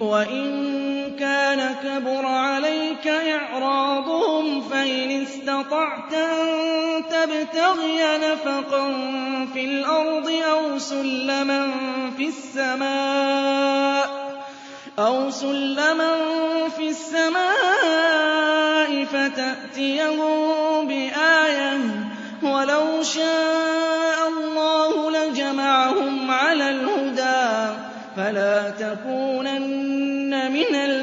وَإِن كَانَ كَبُرَ عَلَيْكَ إِعْرَاضُهُمْ فَإِنِ استطعت أن تبتغي نفقا في الأرض أو سلما في السماء فتأتيهم بآية ۚ وَلَوْ شَاءَ اللَّهُ لَجَمَعَهُمْ عَلَى الْهُدَىٰ فَلَا تَكُونَنَّ مِنَ